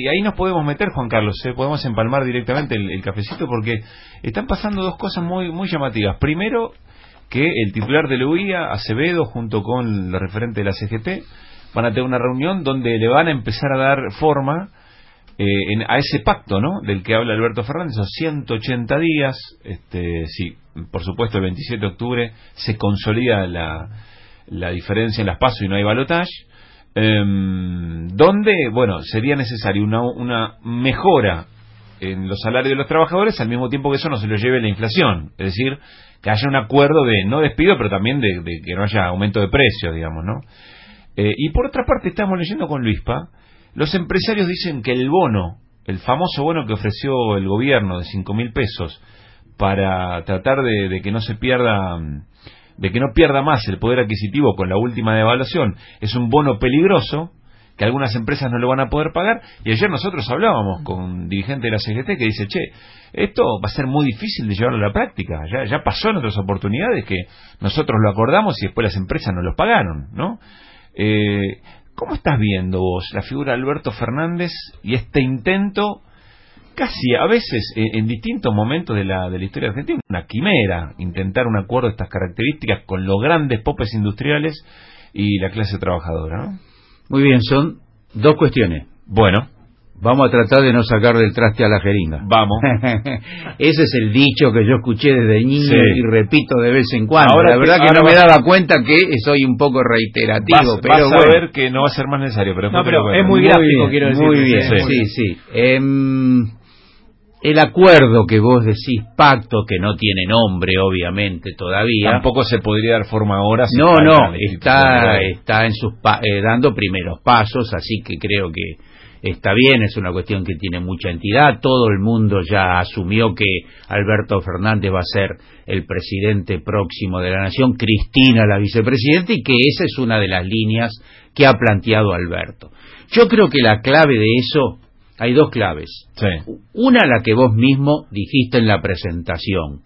ahí nos podemos meter, Juan Carlos, podemos empalmar directamente el cafecito, porque están pasando dos cosas muy, muy llamativas. Primero, que el titular de la UIA, Acevedo, junto con los referentes de la CGT, van a tener una reunión donde le van a empezar a dar forma a ese pacto, ¿no?, del que habla Alberto Fernández, esos 180 días. Sí, por supuesto, el 27 de octubre se consolida la diferencia en las PASO y no hay balotaje, donde, bueno, sería necesario una mejora en los salarios de los trabajadores, al mismo tiempo que eso no se lo lleve la inflación, es decir, que haya un acuerdo de no despido, pero también de que no haya aumento de precios, digamos, ¿no? Y por otra parte, estamos leyendo con Luispa, los empresarios dicen que el bono, el famoso bono que ofreció el gobierno de 5.000 pesos para tratar de que no se pierda, de que no pierda más el poder adquisitivo con la última devaluación, es un bono peligroso, que algunas empresas no lo van a poder pagar. Y ayer nosotros hablábamos con un dirigente de la CGT que dice, che, esto va a ser muy difícil de llevarlo a la práctica, ya pasó en otras oportunidades que nosotros lo acordamos y después las empresas no lo pagaron, ¿no? ¿Cómo estás viendo vos la figura de Alberto Fernández y este intento, casi a veces en distintos momentos de la historia argentina, una quimera, intentar un acuerdo de estas características con los grandes popes industriales y la clase trabajadora, ¿no? Muy bien, son dos cuestiones. Bueno, vamos a tratar de no sacar del traste a la jeringa. Vamos. Ese es el dicho que yo escuché desde niño, sí, y repito de vez en cuando. Ahora la verdad que no me daba cuenta que soy un poco reiterativo, pero vas a ver que no va a ser más necesario. Pero no, pero es muy gráfico, quiero decir. Muy bien, sí. El acuerdo que vos decís, pacto, que no tiene nombre, obviamente, todavía. Tampoco se podría dar forma ahora. No, está en sus dando primeros pasos, así que creo que está bien, es una cuestión que tiene mucha entidad. Todo el mundo ya asumió que Alberto Fernández va a ser el presidente próximo de la Nación, Cristina la vicepresidenta, y que esa es una de las líneas que ha planteado Alberto. Yo creo que la clave de eso, hay dos claves. Sí. Una, la que vos mismo dijiste en la presentación,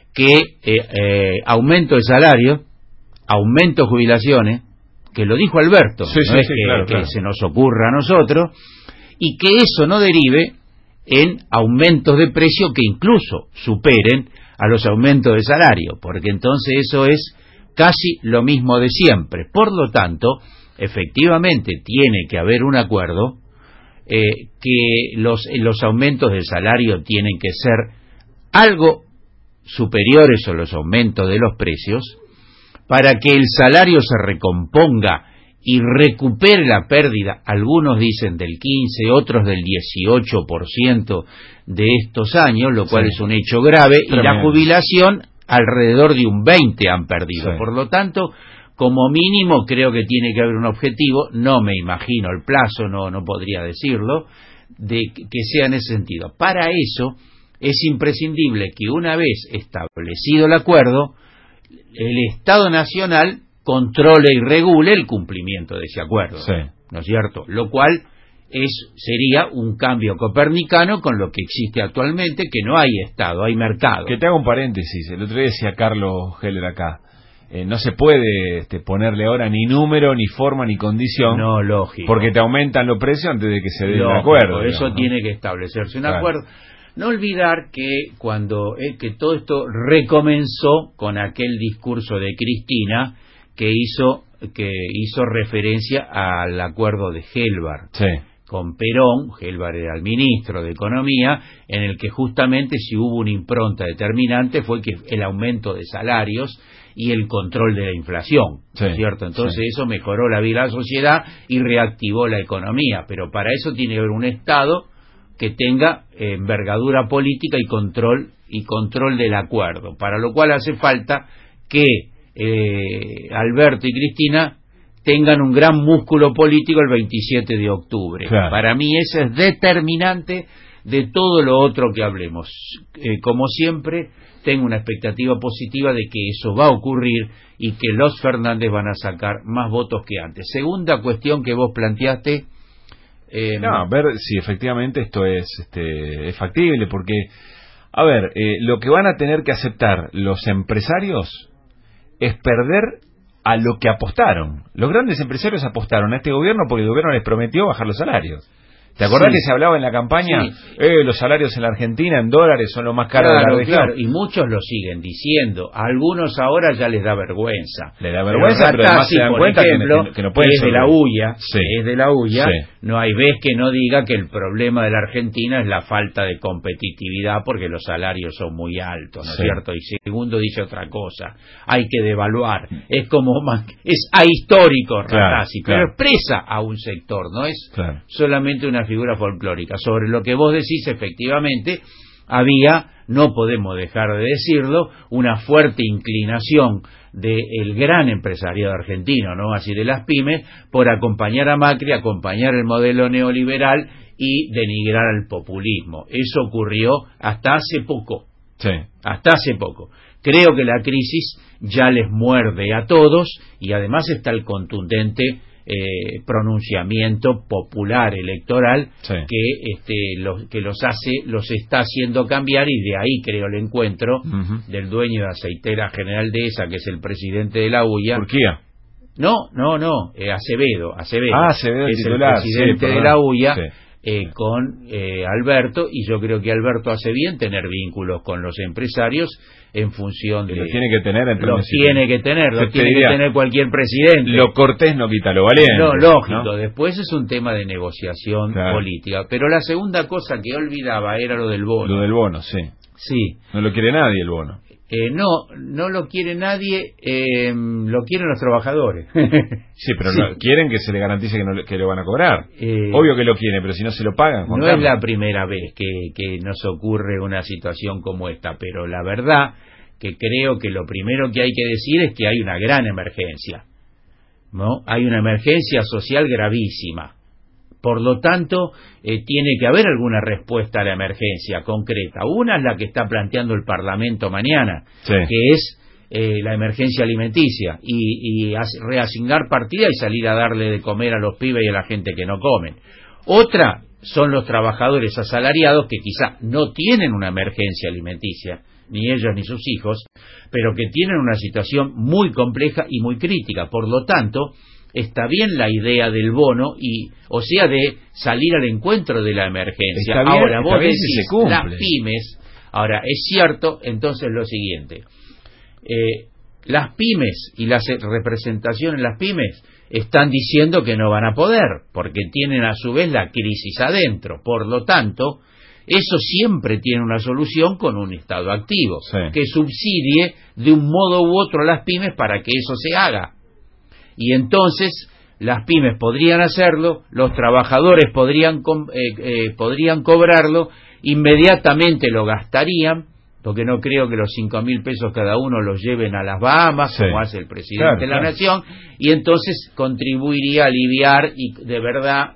que aumento de salario, aumento de jubilaciones, que lo dijo Alberto, sí, no sí, es sí, que, claro. se nos ocurra a nosotros, y que eso no derive en aumentos de precio que incluso superen a los aumentos de salario, porque entonces eso es casi lo mismo de siempre. Por lo tanto, efectivamente tiene que haber un acuerdo, que los aumentos de salario tienen que ser algo superiores a los aumentos de los precios, para que el salario se recomponga y recupere la pérdida, algunos dicen del 15, otros del 18% de estos años, lo cual es un hecho grave, y la jubilación alrededor de un 20% han perdido. Por lo tanto, como mínimo creo que tiene que haber un objetivo, no me imagino el plazo, no podría decirlo, de que sea en ese sentido. Para eso es imprescindible que una vez establecido el acuerdo, el Estado Nacional controle y regule el cumplimiento de ese acuerdo, ¿no es cierto? Lo cual sería un cambio copernicano con lo que existe actualmente, que no hay Estado, hay mercado. Que te haga un paréntesis, el otro día decía Carlos Heller acá, no se puede ponerle ahora ni número, ni forma, ni condición. No, lógico. Porque te aumentan los precios antes de que se dé un acuerdo. Por eso tiene que establecerse un acuerdo. No olvidar que que todo esto recomenzó con aquel discurso de Cristina que hizo referencia al acuerdo de Helbar. Con Perón. Helbar era el ministro de Economía, en el que justamente si hubo una impronta determinante fue que el aumento de salarios y el control de la inflación, ¿cierto? Entonces eso mejoró la vida de la sociedad y reactivó la economía, pero para eso tiene que haber un Estado que tenga envergadura política y control del acuerdo, para lo cual hace falta que Alberto y Cristina tengan un gran músculo político el 27 de octubre. Para mí eso es determinante de todo lo otro que hablemos. Como siempre, tengo una expectativa positiva de que eso va a ocurrir y que los Fernández van a sacar más votos que antes. Segunda cuestión que vos planteaste. A ver si efectivamente esto es factible, porque, a ver, lo que van a tener que aceptar los empresarios es perder a lo que apostaron. Los grandes empresarios apostaron a este gobierno porque el gobierno les prometió bajar los salarios. ¿Te acordás que se hablaba en la campaña? Los salarios en la Argentina en dólares son lo más caro de la región. Claro, y muchos lo siguen diciendo. A algunos ahora ya les da vergüenza. Le da vergüenza, pero además se dan cuenta que no pueden es de la UIA, es de la UIA. Sí. No hay vez que no diga que el problema de la Argentina es la falta de competitividad porque los salarios son muy altos, ¿no es cierto? Y segundo dice otra cosa, hay que devaluar. Es como es ahistórico, Ratazzi, pero expresa a un sector, no es solamente una figura folclórica. Sobre lo que vos decís, efectivamente, había, no podemos dejar de decirlo, una fuerte inclinación del gran empresariado argentino, ¿no? Así de las pymes, por acompañar a Macri, acompañar el modelo neoliberal y denigrar al populismo. Eso ocurrió hasta hace poco. Hasta hace poco. Creo que la crisis ya les muerde a todos y además está el contundente pronunciamiento popular electoral que los está haciendo cambiar, y de ahí creo el encuentro del dueño de Aceitera General Dehesa, que es el presidente de la UIA. ¿Turquía? No, Acevedo. Acevedo es titular, el presidente de la UIA. Con Alberto, y yo creo que Alberto hace bien tener vínculos con los empresarios en función de... Lo tiene que tener, lo tiene que tener cualquier presidente. Lo cortés no quita lo valiente. No, lógico, ¿no? Después es un tema de negociación política. Pero la segunda cosa que olvidaba era lo del bono. Lo del bono, sí. No lo quiere nadie el bono. No lo quiere nadie, lo quieren los trabajadores. Sí, pero quieren que se le garantice que lo van a cobrar. Obvio que lo quieren, pero si no se lo pagan. No es la primera vez que nos ocurre una situación como esta, pero la verdad que creo que lo primero que hay que decir es que hay una gran emergencia, ¿no? Hay una emergencia social gravísima. Por lo tanto, tiene que haber alguna respuesta a la emergencia concreta. Una es la que está planteando el Parlamento mañana, que es la emergencia alimenticia, y reasignar partida y salir a darle de comer a los pibes y a la gente que no comen. Otra son los trabajadores asalariados, que quizá no tienen una emergencia alimenticia, ni ellos ni sus hijos, pero que tienen una situación muy compleja y muy crítica. Por lo tanto, está bien la idea del bono, o sea, de salir al encuentro de la emergencia. Ahora, vos decís, las pymes, ahora, es cierto, entonces lo siguiente, las pymes y la representación en las pymes están diciendo que no van a poder, porque tienen a su vez la crisis adentro. Por lo tanto, eso siempre tiene una solución con un Estado activo, que subsidie de un modo u otro a las pymes para que eso se haga. Y entonces las pymes podrían hacerlo, los trabajadores podrían cobrarlo, inmediatamente lo gastarían, porque no creo que los 5.000 pesos cada uno los lleven a las Bahamas, como hace el presidente de la Nación, y entonces contribuiría a aliviar, y de verdad,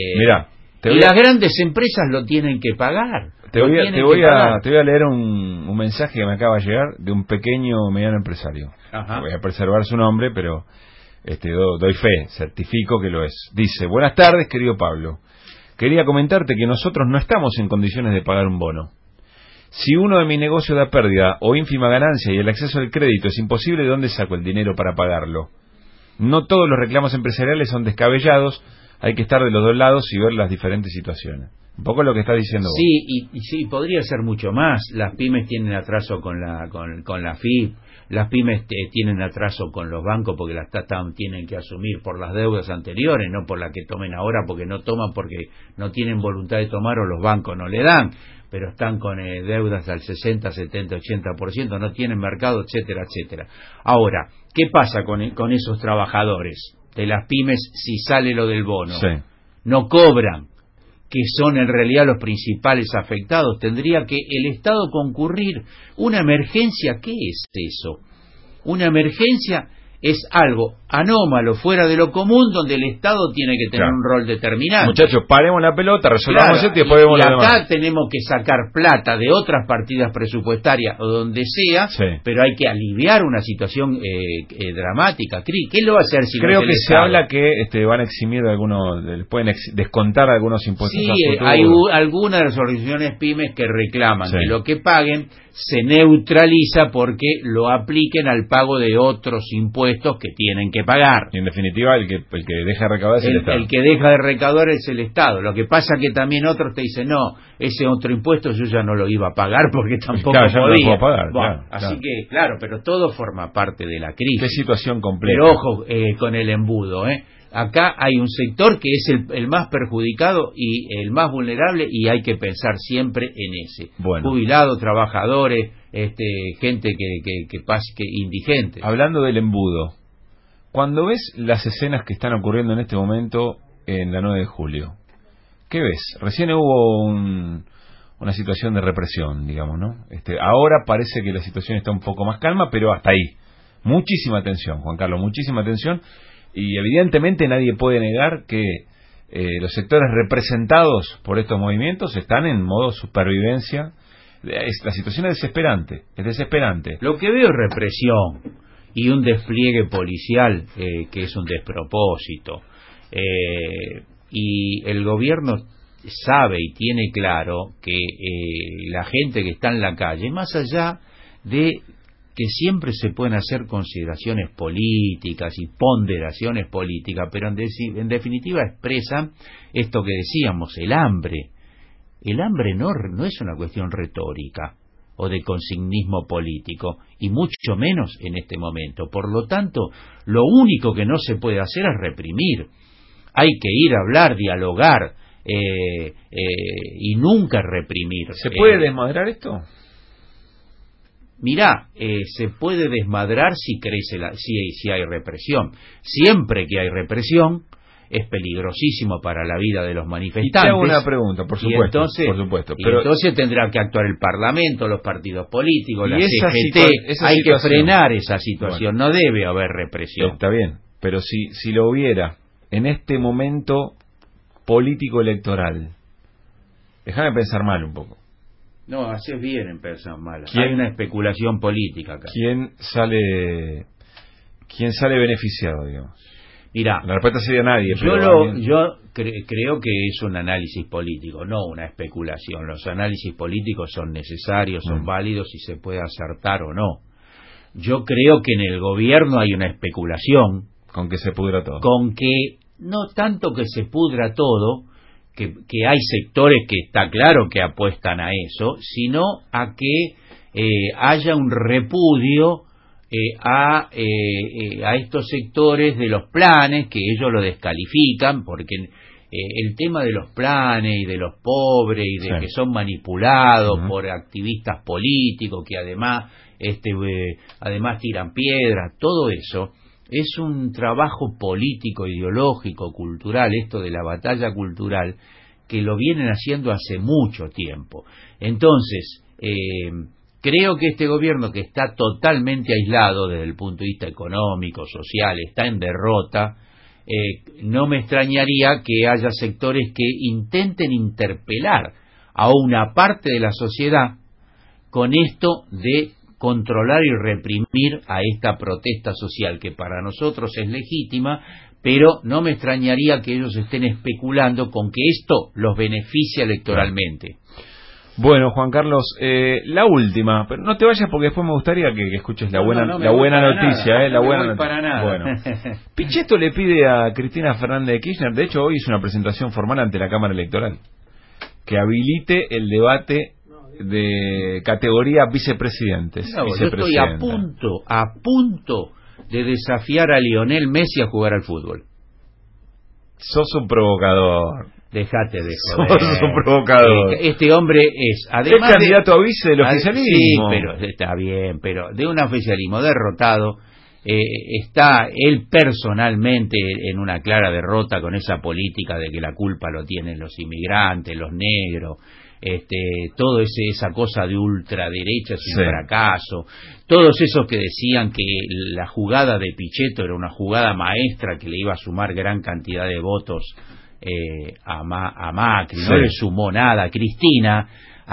y las grandes empresas lo tienen que pagar. Te voy a leer un mensaje que me acaba de llegar de un pequeño o mediano empresario. Voy a preservar su nombre, pero doy fe, certifico que lo es. Dice: buenas tardes, querido Pablo. Quería comentarte que nosotros no estamos en condiciones de pagar un bono. Si uno de mi negocio da pérdida o ínfima ganancia y el acceso al crédito es imposible, ¿de dónde saco el dinero para pagarlo? No todos los reclamos empresariales son descabellados, hay que estar de los dos lados y ver las diferentes situaciones. Un poco lo que estás diciendo vos. Sí, y sí, podría ser mucho más. Las pymes tienen atraso con la FIP, las pymes tienen atraso con los bancos porque las tienen que asumir por las deudas anteriores, no por las que tomen ahora, porque no toman porque no tienen voluntad de tomar o los bancos no le dan, pero están con deudas al 60, 70, 80%, no tienen mercado, etcétera, etcétera. Ahora, ¿qué pasa con esos trabajadores de las pymes si sale lo del bono? No cobran, que son en realidad los principales afectados. Tendría que el Estado concurrir. Una emergencia, ¿qué es eso? Una emergencia es algo anómalo, fuera de lo común, donde el Estado tiene que tener un rol determinante. Muchachos, paremos la pelota, resolvamos esto y después vemos lo demás. Acá tenemos que sacar plata de otras partidas presupuestarias o donde sea, pero hay que aliviar una situación dramática. ¿Qué lo va a hacer si Creo no es el que Estado? se habla que van a eximir pueden descontar algunos impuestos a futuro. Sí, hay algunas de las organizaciones pymes que reclaman que lo que paguen se neutraliza porque lo apliquen al pago de otros impuestos que tienen que que pagar. Y en definitiva, el que deja de recaudar es el Estado. El que deja de recaudar es el Estado. Lo que pasa que también otros te dicen, no, ese otro impuesto yo ya no lo iba a pagar porque tampoco claro, ya podía. no lo puedo pagar, Bueno, claro, así claro. que, claro, pero todo forma parte de la crisis. Qué situación compleja. Pero ojo con el embudo, Acá hay un sector que es el más perjudicado y el más vulnerable, y hay que pensar siempre en ese. Bueno. Jubilados, trabajadores, gente que indigente. Hablando del embudo, cuando ves las escenas que están ocurriendo en este momento en la 9 de julio, ¿qué ves? Recién hubo una situación de represión, digamos, ¿no? Ahora parece que la situación está un poco más calma, pero hasta ahí. Muchísima tensión, Juan Carlos, muchísima tensión. Y evidentemente nadie puede negar que los sectores representados por estos movimientos están en modo supervivencia. La situación es desesperante. Lo que veo es represión y un despliegue policial que es un despropósito. Y el gobierno sabe y tiene claro que la gente que está en la calle, más allá de que siempre se pueden hacer consideraciones políticas y ponderaciones políticas, pero en definitiva expresan esto que decíamos, el hambre. El hambre no es una cuestión retórica o de consignismo político, y mucho menos en este momento. Por lo tanto, lo único que no se puede hacer es reprimir. Hay que ir a hablar, dialogar, y nunca reprimir. ¿Se puede desmadrar esto? Mirá, se puede desmadrar si hay represión. Siempre que hay represión es peligrosísimo para la vida de los manifestantes. Y te hago una pregunta, por supuesto. Pero entonces tendrá que actuar el Parlamento, los partidos políticos, la CGT. Hay que frenar esa situación. Bueno, no debe haber represión. Está bien, pero si lo hubiera en este momento político electoral, déjame pensar mal un poco. No, haces bien en pensar mal. Hay una especulación política acá. ¿Quién sale beneficiado, digamos? Mirá, la respuesta sería nadie. Yo creo que es un análisis político, no una especulación. Los análisis políticos son necesarios, son válidos y se puede acertar o no. Yo creo que en el gobierno hay una especulación. Con que se pudra todo. Con que, no tanto que se pudra todo, que hay sectores que está claro que apuestan a eso, sino a que haya un repudio a estos sectores de los planes, que ellos lo descalifican, porque el tema de los planes y de los pobres y de que son manipulados por activistas políticos que además tiran piedras, todo eso es un trabajo político, ideológico, cultural, esto de la batalla cultural, que lo vienen haciendo hace mucho tiempo. Entonces, creo que este gobierno, que está totalmente aislado desde el punto de vista económico, social, está en derrota, no me extrañaría que haya sectores que intenten interpelar a una parte de la sociedad con esto de controlar y reprimir a esta protesta social, que para nosotros es legítima, pero no me extrañaría que ellos estén especulando con que esto los beneficia electoralmente. Bueno, Juan Carlos, la última, pero no te vayas porque después me gustaría que escuches la buena noticia, la buena noticia. Para nada. Bueno, Pichetto le pide a Cristina Fernández de Kirchner, de hecho hoy hizo una presentación formal ante la Cámara Electoral, que habilite el debate de categoría vicepresidentes. No, yo estoy a punto de desafiar a Lionel Messi a jugar al fútbol. Sos un provocador. Déjate de joder. Sos un provocador. Este hombre es, además, es candidato a vice del oficialismo. Sí, pero está bien, pero de un oficialismo derrotado, está él personalmente en una clara derrota con esa política de que la culpa lo tienen los inmigrantes, los negros. Todo esa cosa de ultraderecha es un fracaso. Todos esos que decían que la jugada de Pichetto era una jugada maestra que le iba a sumar gran cantidad de votos a Macri, no le sumó nada. A Cristina,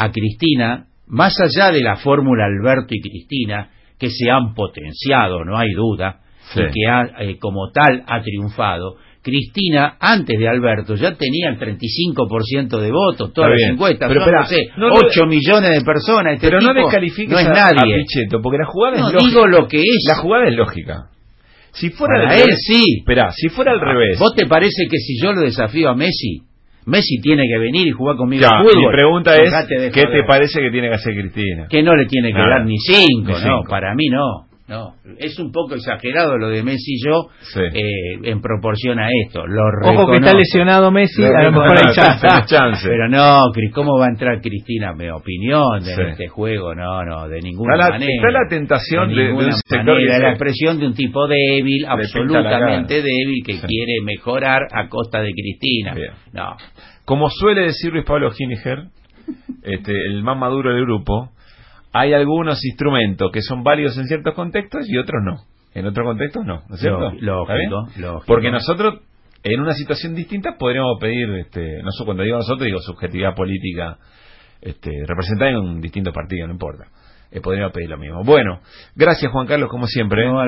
más allá de la fórmula Alberto y Cristina, que se han potenciado, no hay duda, y que como tal ha triunfado, Cristina, antes de Alberto, ya tenía el 35% de votos, todas las encuestas, pero son, no sé, 8 millones de personas. Pero no descalifiques no es nadie. A Pichetto, porque la jugada es lógica. Digo lo que es. La jugada es lógica. Si fuera para al él revés, sí. Esperá, si fuera al revés. ¿Vos te parece que si yo lo desafío a Messi tiene que venir y jugar conmigo Ya, al fútbol? mi pregunta es, ¿qué te joder. parece que tiene que hacer Cristina? Que no le tiene que Nada. dar ni cinco, Ni cinco. no, para mí no. No, es un poco exagerado lo de Messi y yo Sí. en proporción a esto. Lo Ojo que está reconozco. lesionado Messi, a lo mejor hay chance. Tenés chance. Pero no, ¿cómo va a entrar Cristina? Mi opinión de Sí. este juego, no, de ninguna Está manera. la tentación de ninguna un sector manera, que es la se- expresión de un tipo débil, pinta la absolutamente cara. débil, que Sí. quiere mejorar a costa de Cristina. Bien. No, Como suele decir Luis Pablo Giniger, el más maduro del grupo, hay algunos instrumentos que son válidos en ciertos contextos y otros no. En otros contextos no, ¿no es cierto? ¿Está bien? lógico. Porque nosotros, en una situación distinta, podríamos pedir, no sé, cuando digo nosotros, digo subjetividad política representada en un distinto partido, no importa. Podríamos pedir lo mismo. Bueno, gracias Juan Carlos, como siempre. No,